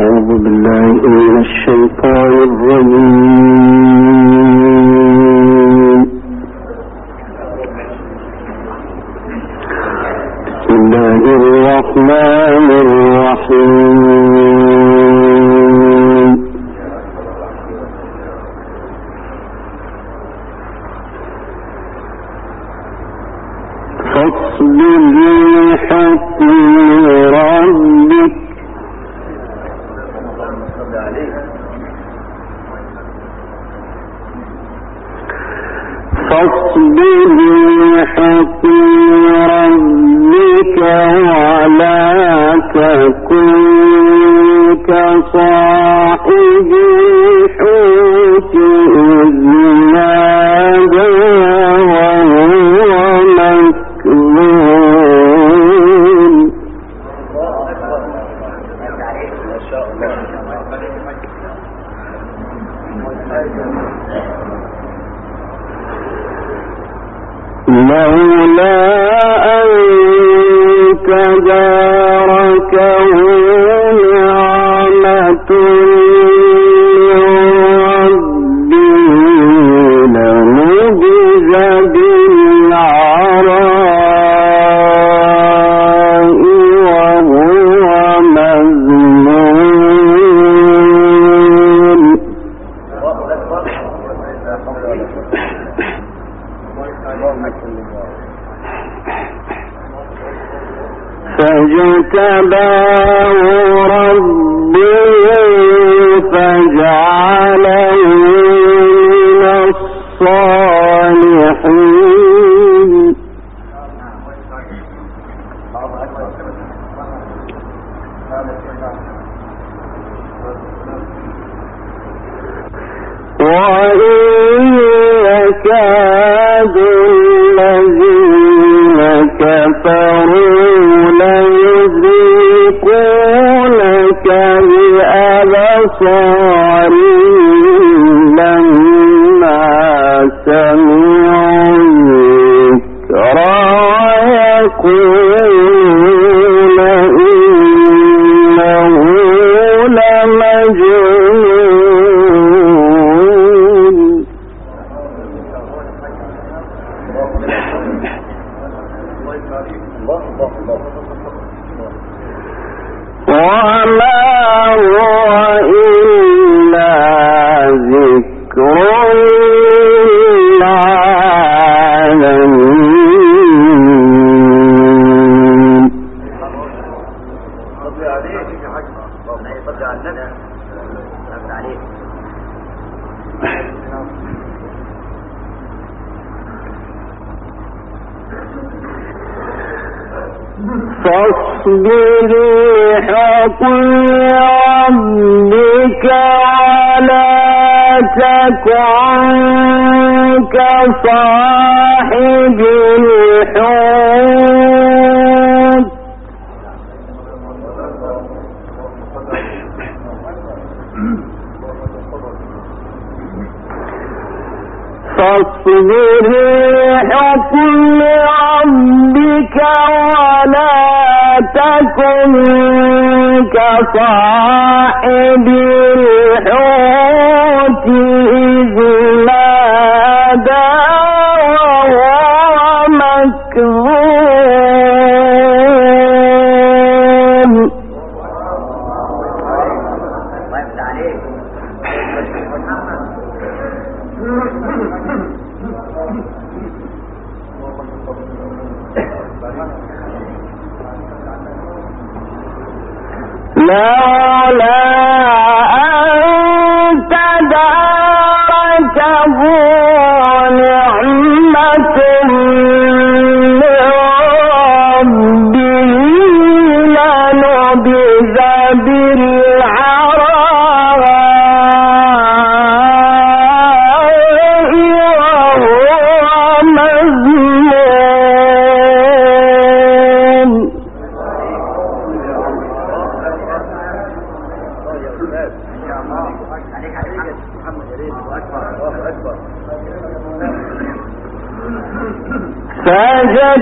أعوذ بالله من الشيطان الرجيم. بسم الله الرحمن الرحيم. فاصبر لحكم ربك ولا تكن كصاحب الحوت إذ نادى وهو مكظوم. لولا أن تداركه نعمة من ربه لنبذ بالعراء وهو مذموم. فاجتباه ربه فجعله من الصالحين. وإن يكاد الذين كفروا ليزلقونك بأبصارهم لما سمعوا الذكر ويقولون إنه لمجنون. وما هو إلا ذكر للعالمين. فاصبر لحكم ربك ولا تكن كصاحب الحوت فاصبر لحكم ربك ولا تكن كصاحب الحوت إذ نادى وهو مكظوم. لولا أن تداركه نعمة من ربه لنبذ بالعراء وهو مذموم.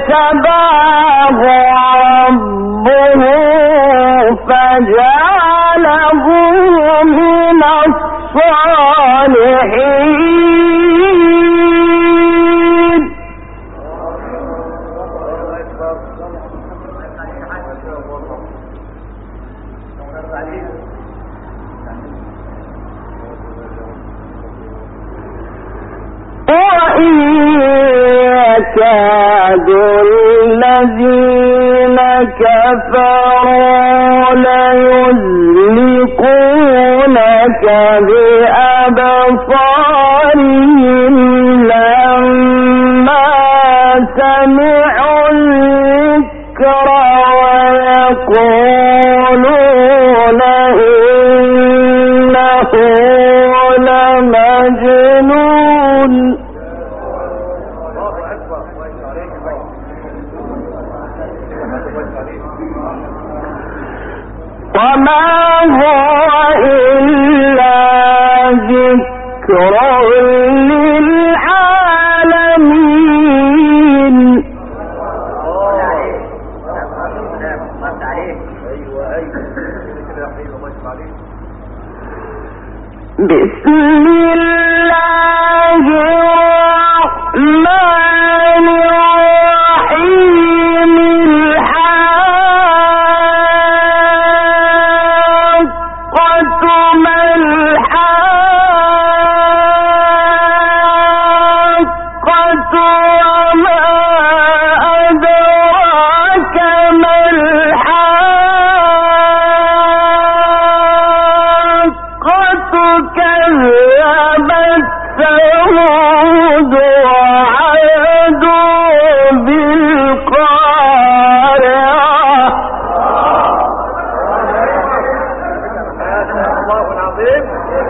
فاجتباه ربه فجعله له من الصالحين. وإن يكاد الذين كفروا ليزلقونك بأبصارهم لما سمعوا الذكر ويقولون إنه لمجنون. وما هو إلا ذكر للعالمين. بسم الله الرحمن الرحيم. الحاقة ما الحاقة وما أدراك ما الحاقة. كذبت ثمود وعاد بالقارعة. الله العظيم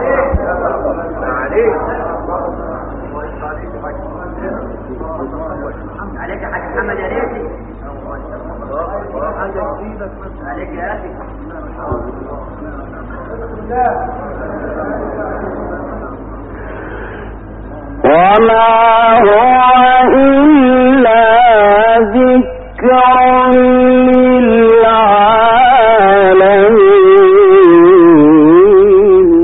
عليك يا حاج محمد يا ريتي عليك يا اخي. وما هو إلا ذكر للعالمين.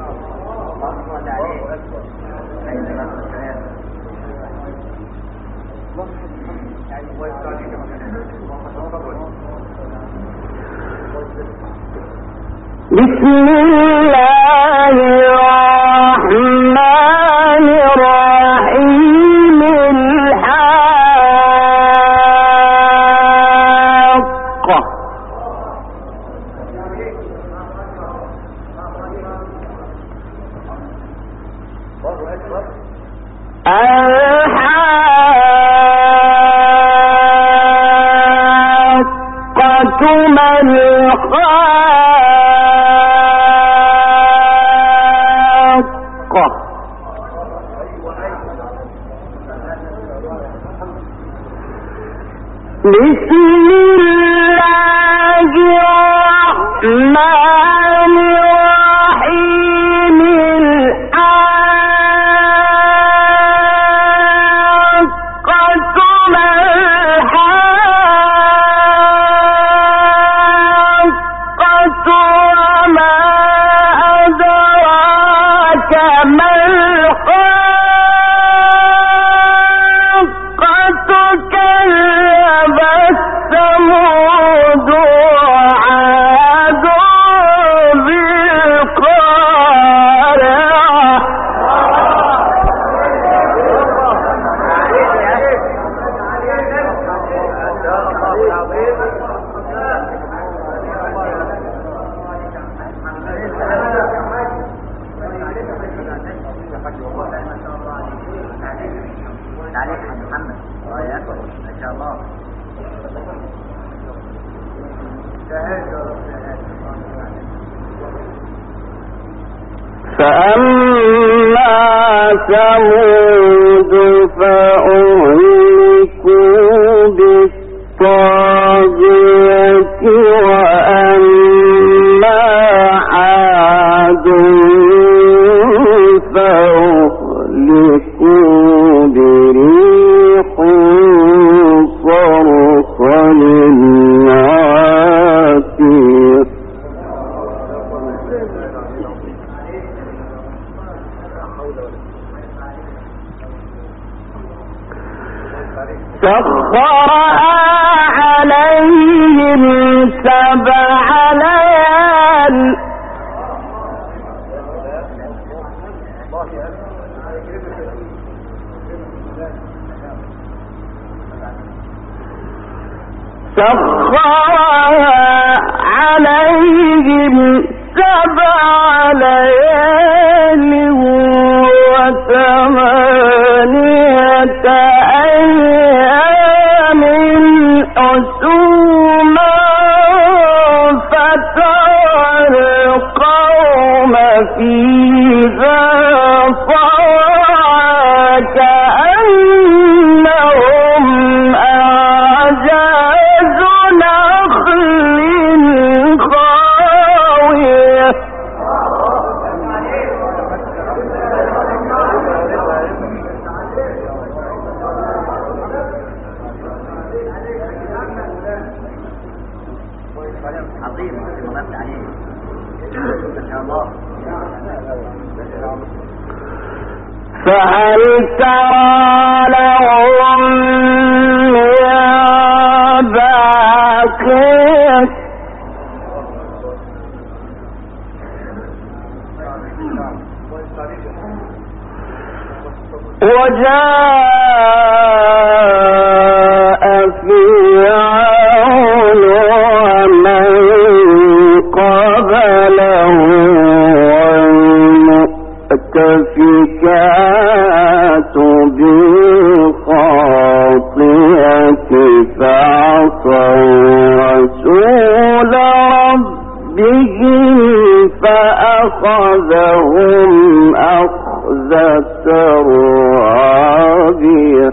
بسم الله الرحمن الرحيم. الحاقة الحاقة ما الحاقة. بسم الله الرحمن الرحيم. الحاقة ما الحاقة وما أدراك ما الحاقة. كذبت ثمود وعاد بالقارعة. عليك يا محمد وياكم ما شاء الله. فأما ثمود فأهلكوا بالطاغية وأما عاد فأهلكوا بريح صرصر عاتية. سخرها عليهم 7 ليال و8 أيام حسوما فترى القوم فيها صرعى كأنهم أعجاز نخل خاوية عظيم المنافس عليه ما شاء الله. فهل ترى لهم من باقية وجاء فرعون ومن قبله والمؤتفكات بالخاطئة فعصوا رسول ربهم فأخذهم أخذة رابية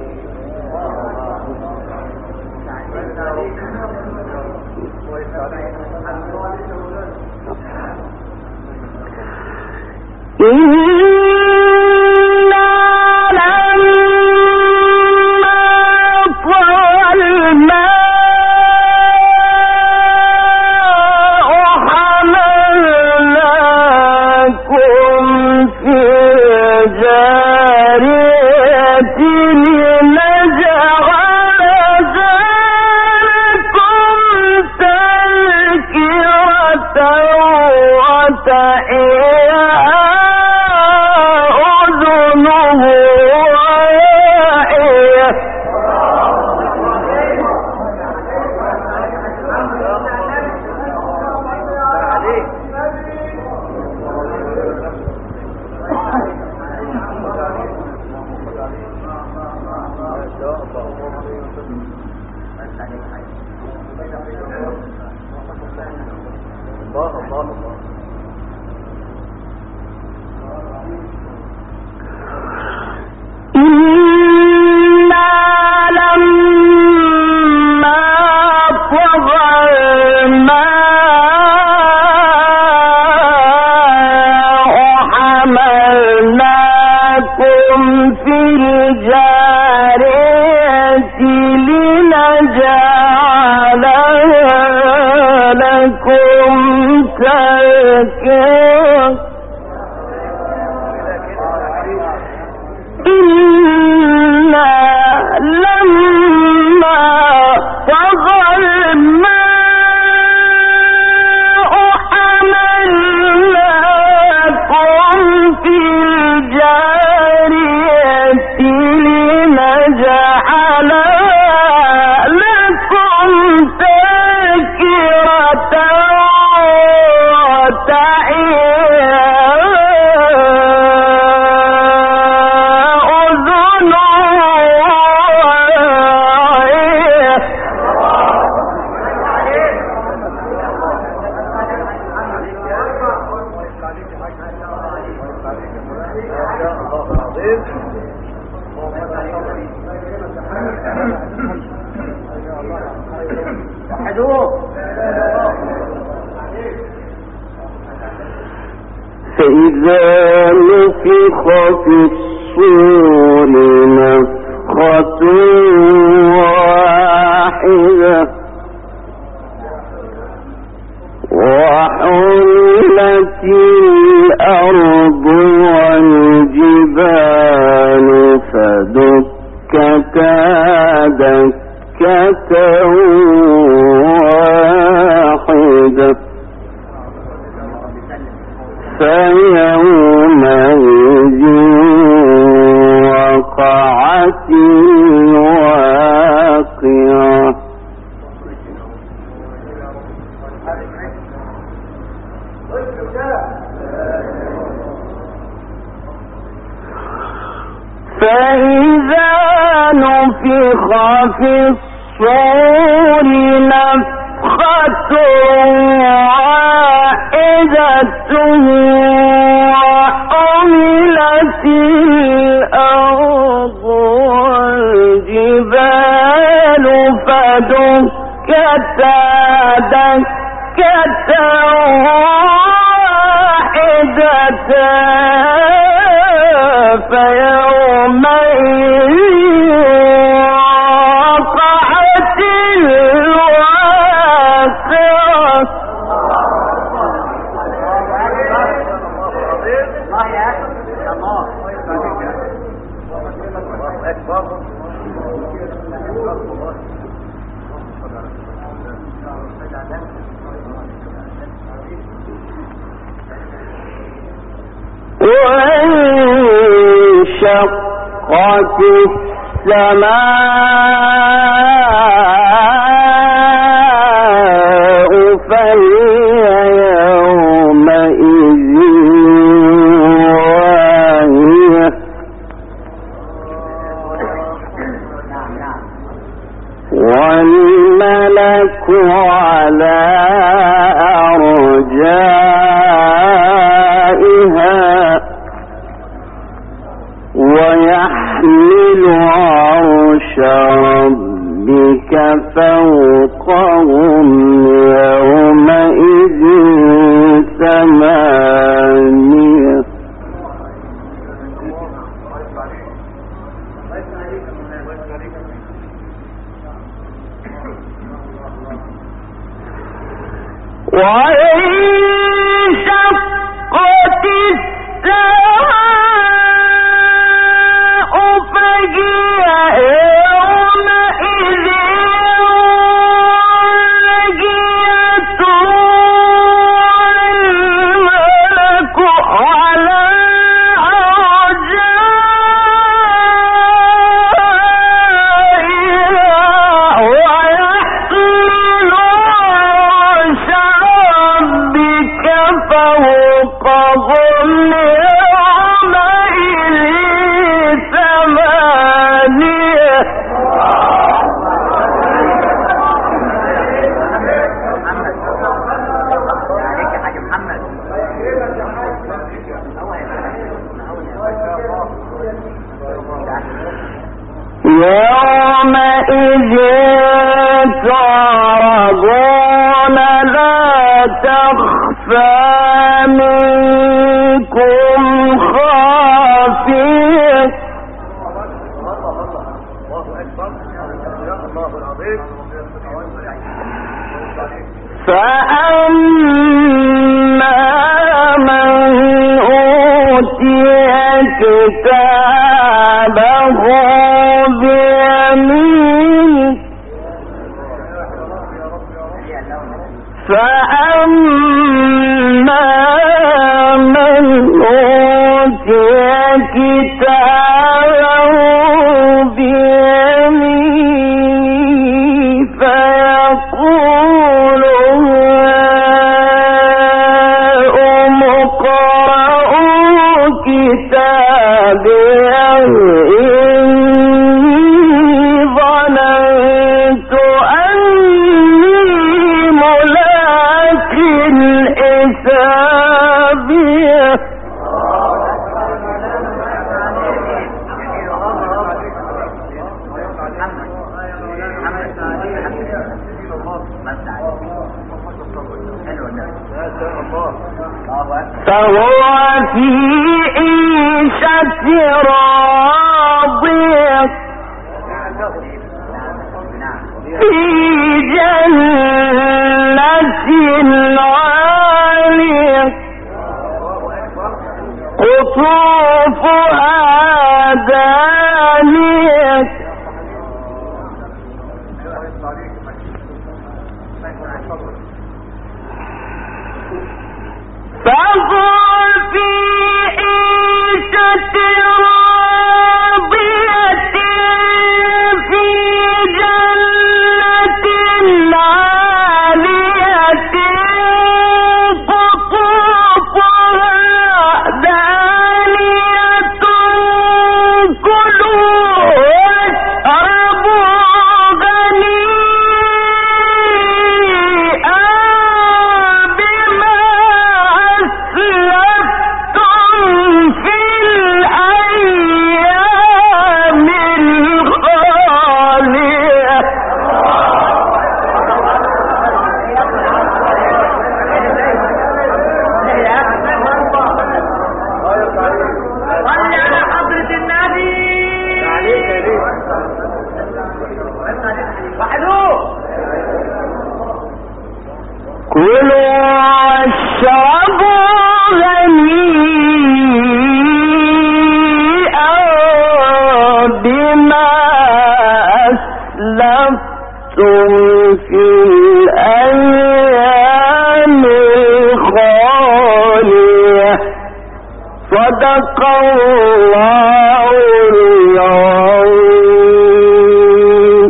فإذا نفخ في الصور نفخة واحدة وحملت الأرض والجبال فدكتا دكة واحدة فيومئذ وقعت الواقعة فإذا نفخ في الصور نفخة واحدة وحملت الأرض والجبال فدكتا دكة واحدة فيومئذ وقعت الواقعة وانشقت السماء فهي يومئذ واهية والملك على أرجائها ويحمل عرش ربك فوقهم يومئذ ثمانية وانشقت السماء فهي يومئذ واهية والملك على أرجائها ويحمل عرش ربك فوقهم يومئذ ثمانية يومئذ تعرضون لا تخفى منكم خافية فأما من أوتي كتابه بيمينه فأما من أوتي كتابه بيمينه فيقول هاؤم اقرءوا كتابيه إني ظننت أني ملاق حسابيه فهو في عيشة راضية في جنة عالية قطوفها دانية صدق الله العظيم.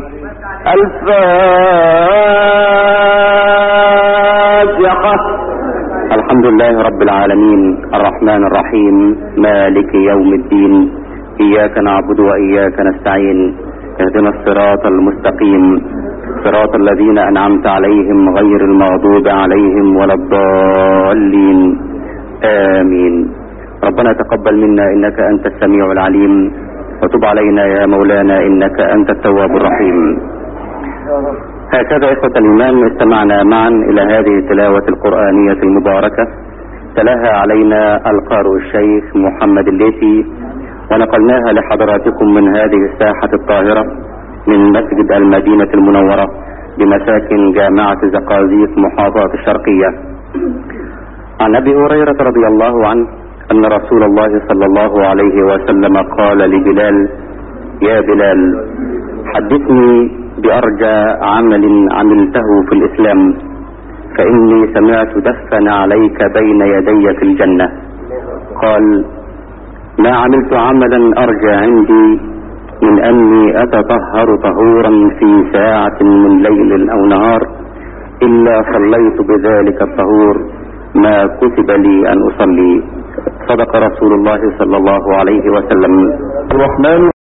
الفاتحة. الحمد لله رب العالمين الرحمن الرحيم مالك يوم الدين إياك نعبد وإياك نستعين اهدنا الصراط المستقيم صراط الذين أنعمت عليهم غير المغضوب عليهم ولا الضالين آمين. ربنا تقبل منا إنك أنت السميع العليم وتب علينا يا مولانا إنك أنت التواب الرحيم. هكذا إخوة الإيمان استمعنا معا إلى هذه التلاوة القرآنية المباركة تلاها علينا القارئ الشيخ محمد الليثي، ونقلناها لحضراتكم من هذه الساحة الطاهرة من مسجد المدينة المنورة بمساكن جامعة زقازيق محافظة الشرقية. عن أبي هريرة رضي الله عنه أن رسول الله صلى الله عليه وسلم قال لبلال: يا بلال حدثني بأرجى عمل عملته في الإسلام فإني سمعت دفن عليك بين يدي في الجنة. قال: ما عملت عملا أرجى عندي من أني أتطهر طهورا في ساعة من ليل أو نهار إلا صليت بذلك الطهور ما كتب لي أن أصلي. صدق رسول الله صلى الله عليه وسلم. الرحمن